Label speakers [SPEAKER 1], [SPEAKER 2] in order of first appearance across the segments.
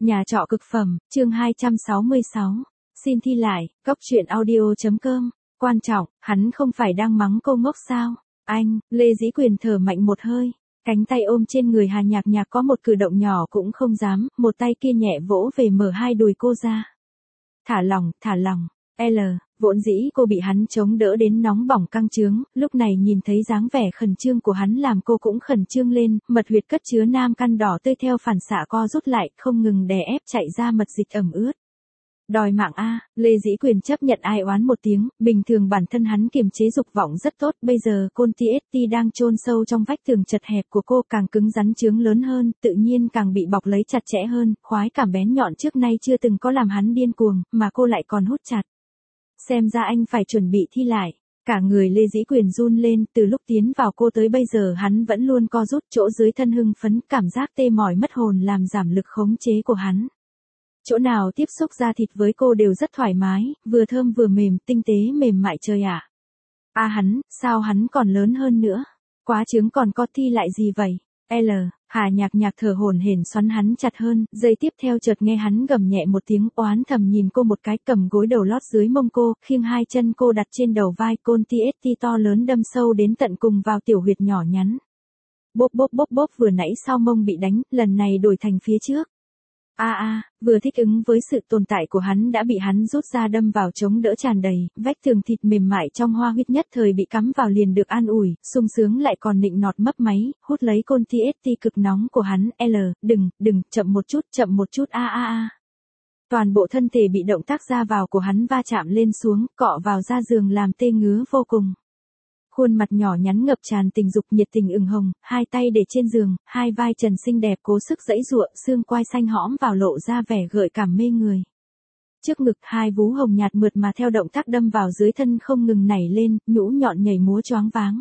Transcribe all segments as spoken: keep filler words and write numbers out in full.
[SPEAKER 1] Nhà trọ cực phẩm, chương hai trăm sáu mươi sáu. Xin thi lại, cốc truyện audio.com. Quan trọng, hắn không phải đang mắng cô ngốc sao? Anh, Lê Dĩ Quyền thở mạnh một hơi. Cánh tay ôm trên người Hà Nhạc Nhạc có một cử động nhỏ cũng không dám, một tay kia nhẹ vỗ về mở hai đùi cô ra. Thả lòng, thả lòng. L, vốn dĩ cô bị hắn chống đỡ đến nóng bỏng căng trướng, lúc này nhìn thấy dáng vẻ khẩn trương của hắn làm cô cũng khẩn trương lên, mật huyệt cất chứa nam căn đỏ tươi theo phản xạ co rút lại, không ngừng đè ép chạy ra mật dịch ẩm ướt. Đòi mạng a, Lê Dĩ Quyền chấp nhận ai oán một tiếng, bình thường bản thân hắn kiềm chế dục vọng rất tốt, bây giờ côn tê ét tê đang chôn sâu trong vách tường chật hẹp của cô càng cứng rắn chướng lớn hơn, tự nhiên càng bị bọc lấy chặt chẽ hơn, khoái cảm bén nhọn trước nay chưa từng có làm hắn điên cuồng, mà cô lại còn hút chặt. Xem ra anh phải chuẩn bị thi lại. Cả người Lê Dĩ Quyền run lên, từ lúc tiến vào cô tới bây giờ hắn vẫn luôn co rút, chỗ dưới thân hưng phấn, cảm giác tê mỏi mất hồn làm giảm lực khống chế của hắn. Chỗ nào tiếp xúc da thịt với cô đều rất thoải mái, vừa thơm vừa mềm, tinh tế mềm mại trời ạ. À. A hắn, sao hắn còn lớn hơn nữa? Quá trứng còn có thi lại gì vậy? L, Hà Nhạc Nhạc thở hổn hển xoắn hắn chặt hơn, giây tiếp theo chợt nghe hắn gầm nhẹ một tiếng oán thầm nhìn cô một cái, cầm gối đầu lót dưới mông cô, khiêng hai chân cô đặt trên đầu vai, côn tê ét tê to lớn đâm sâu đến tận cùng vào tiểu huyệt nhỏ nhắn. Bốp bốp bốp bốp, vừa nãy sau mông bị đánh, lần này đổi thành phía trước. A à, a, à, vừa thích ứng với sự tồn tại của hắn đã bị hắn rút ra đâm vào chống đỡ tràn đầy, vách tường thịt mềm mại trong hoa huyết nhất thời bị cắm vào liền được an ủi, sung sướng lại còn nịnh nọt mấp máy, hút lấy côn tê ét tê cực nóng của hắn. L, đừng, đừng, chậm một chút, chậm một chút. A a a. Toàn bộ thân thể bị động tác ra vào của hắn va chạm lên xuống, cọ vào da giường làm tê ngứa vô cùng. Khuôn mặt nhỏ nhắn ngập tràn tình dục nhiệt tình ửng hồng, hai tay để trên giường, hai vai trần xinh đẹp cố sức giãy giụa, xương quai xanh hõm vào lộ ra vẻ gợi cảm mê người. Trước ngực hai vú hồng nhạt mượt mà theo động tác đâm vào dưới thân không ngừng nảy lên, nhũ nhọn nhảy múa choáng váng.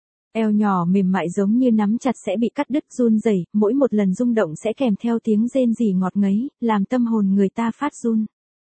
[SPEAKER 1] Eo nhỏ mềm mại giống như nắm chặt sẽ bị cắt đứt run rẩy, mỗi một lần rung động sẽ kèm theo tiếng rên rỉ ngọt ngấy, làm tâm hồn người ta phát run.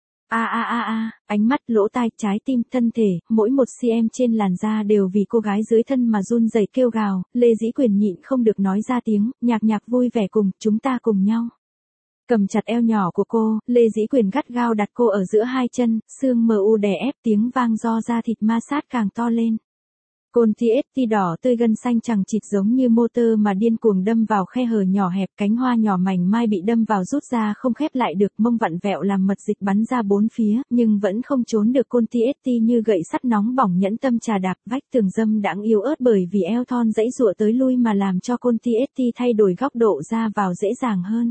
[SPEAKER 1] A a a a, ánh mắt, lỗ tai, trái tim, thân thể, mỗi một cm trên làn da đều vì cô gái dưới thân mà run rẩy kêu gào. Lê Dĩ Quyền nhịn không được nói ra tiếng, Nhạc Nhạc vui vẻ cùng, chúng ta cùng nhau. Cầm chặt eo nhỏ của cô, Lê Dĩ Quyền gắt gao đặt cô ở giữa hai chân, xương mờ u đè ép, tiếng vang do da thịt ma sát càng to lên. Côn tê ét tê đỏ tươi gân xanh chằng chịt giống như motor mà điên cuồng đâm vào khe hở nhỏ hẹp, cánh hoa nhỏ mảnh mai bị đâm vào rút ra không khép lại được, mông vặn vẹo làm mật dịch bắn ra bốn phía, nhưng vẫn không trốn được côn tê ét tê như gậy sắt nóng bỏng nhẫn tâm trà đạp, vách tường dâm đãng yếu ớt bởi vì eo thon giãy giụa tới lui mà làm cho côn tê ét tê thay đổi góc độ ra vào dễ dàng hơn.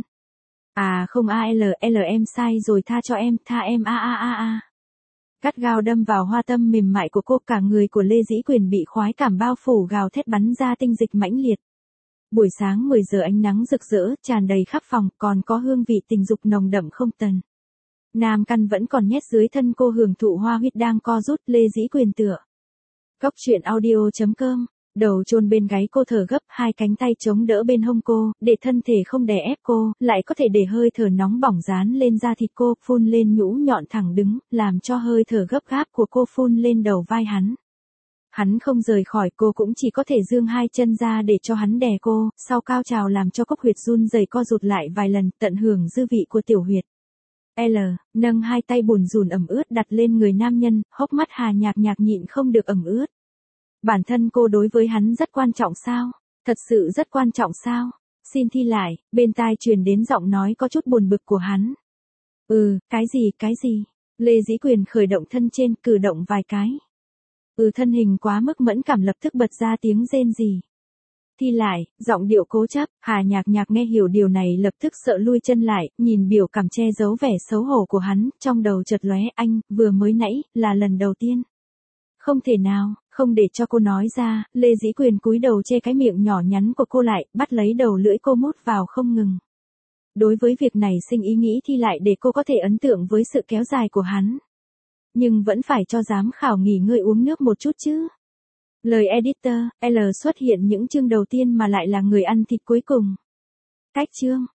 [SPEAKER 1] À không, a l l em sai rồi, tha cho em, tha em. A a a a. Cắt gao đâm vào hoa tâm mềm mại của cô, cả người của Lê Dĩ Quyền bị khoái cảm bao phủ, gào thét bắn ra tinh dịch mãnh liệt. Buổi sáng mười giờ ánh nắng rực rỡ, tràn đầy khắp phòng, còn có hương vị tình dục nồng đậm không tần. Nam căn vẫn còn nhét dưới thân cô hưởng thụ hoa huyết đang co rút, Lê Dĩ Quyền tựa. Cốc truyện audio.com. Đầu chôn bên gáy cô thở gấp, hai cánh tay chống đỡ bên hông cô, để thân thể không đè ép cô, lại có thể để hơi thở nóng bỏng dán lên da thịt cô, phun lên nhũ nhọn thẳng đứng, làm cho hơi thở gấp gáp của cô phun lên đầu vai hắn. Hắn không rời khỏi cô cũng chỉ có thể giương hai chân ra để cho hắn đè cô, sau cao trào làm cho cốc huyệt run rẩy co rụt lại vài lần, tận hưởng dư vị của tiểu huyệt. L, nâng hai tay bùn rùn ẩm ướt đặt lên người nam nhân, hốc mắt Hà Nhạc Nhạc nhịn không được ẩm ướt. Bản thân cô đối với hắn rất quan trọng sao? Thật sự rất quan trọng sao? Xin thi lại, bên tai truyền đến giọng nói có chút buồn bực của hắn. Ừ, cái gì, cái gì? Lê Dĩ Quyền khởi động thân trên, cử động vài cái. Ừ, thân hình quá mức mẫn cảm lập tức bật ra tiếng rên rỉ. Thi lại, giọng điệu cố chấp. Hà Nhạc Nhạc nghe hiểu điều này lập tức sợ lui chân lại, nhìn biểu cảm che giấu vẻ xấu hổ của hắn, trong đầu chợt lóe, anh, vừa mới nãy, là lần đầu tiên. Không thể nào, không để cho cô nói ra, Lê Dĩ Quyền cúi đầu che cái miệng nhỏ nhắn của cô lại, bắt lấy đầu lưỡi cô mút vào không ngừng. Đối với việc này sinh ý nghĩ thi lại để cô có thể ấn tượng với sự kéo dài của hắn. Nhưng vẫn phải cho giám khảo nghỉ ngơi uống nước một chút chứ. Lời editor, L xuất hiện những chương đầu tiên mà lại là người ăn thịt cuối cùng. Cách chương.